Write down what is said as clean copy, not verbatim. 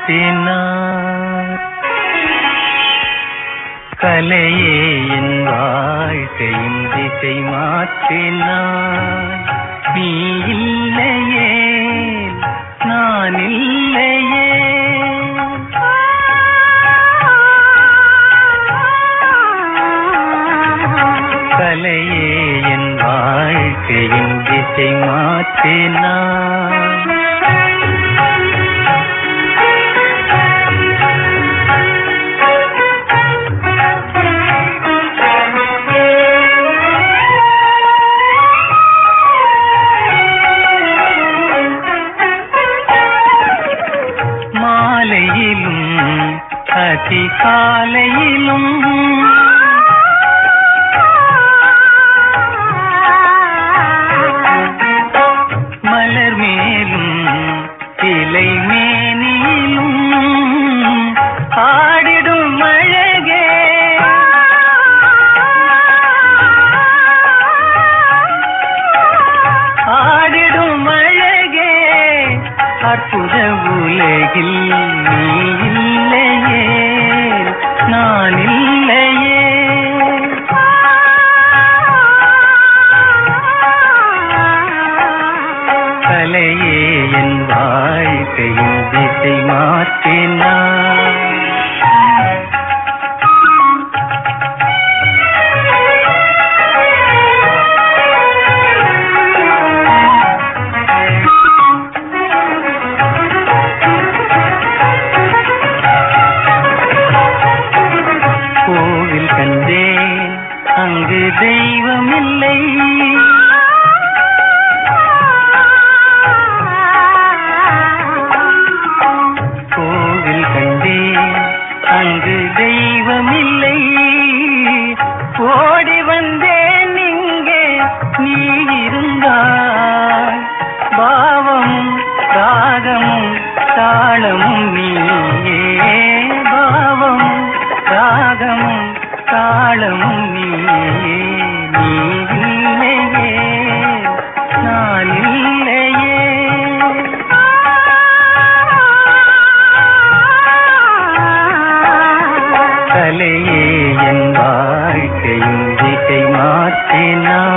மாற்றினார். கலையே என் வாழ்க்கையின் திசை மாற்றினார். நீ இல்லையே நான் இல்லையே. கலையே என் வாழ்க்கையின் திசை மாற்றினார். மாலையிலும் அதிகாலையிலும் மலர் மேலும் இலை மேனிலும் ஆடிடும் அழகே. ஆடிடும் அழகே அற்புத உலகில் நீ இல்லையே நான் இல்லையே. கலையே என் வாழ்க்கையின் திசை மாற்றினார். கோவில் கண்டேன் அங்கு தெய்வமில்லை. கோவில் கண்டேன் அங்கு தெய்வமில்லை. ஓடி வந்தேன் இங்கே நீ இருந்தாய். பாவமும் ராகமும் தாளமும் நீயே. பாவமும் ராகமும் தாளமும் நீயே. நீ இல்லையே நான் இல்லையே. கலையே என் வாழ்க்கையின் திசை மாற்றினார்.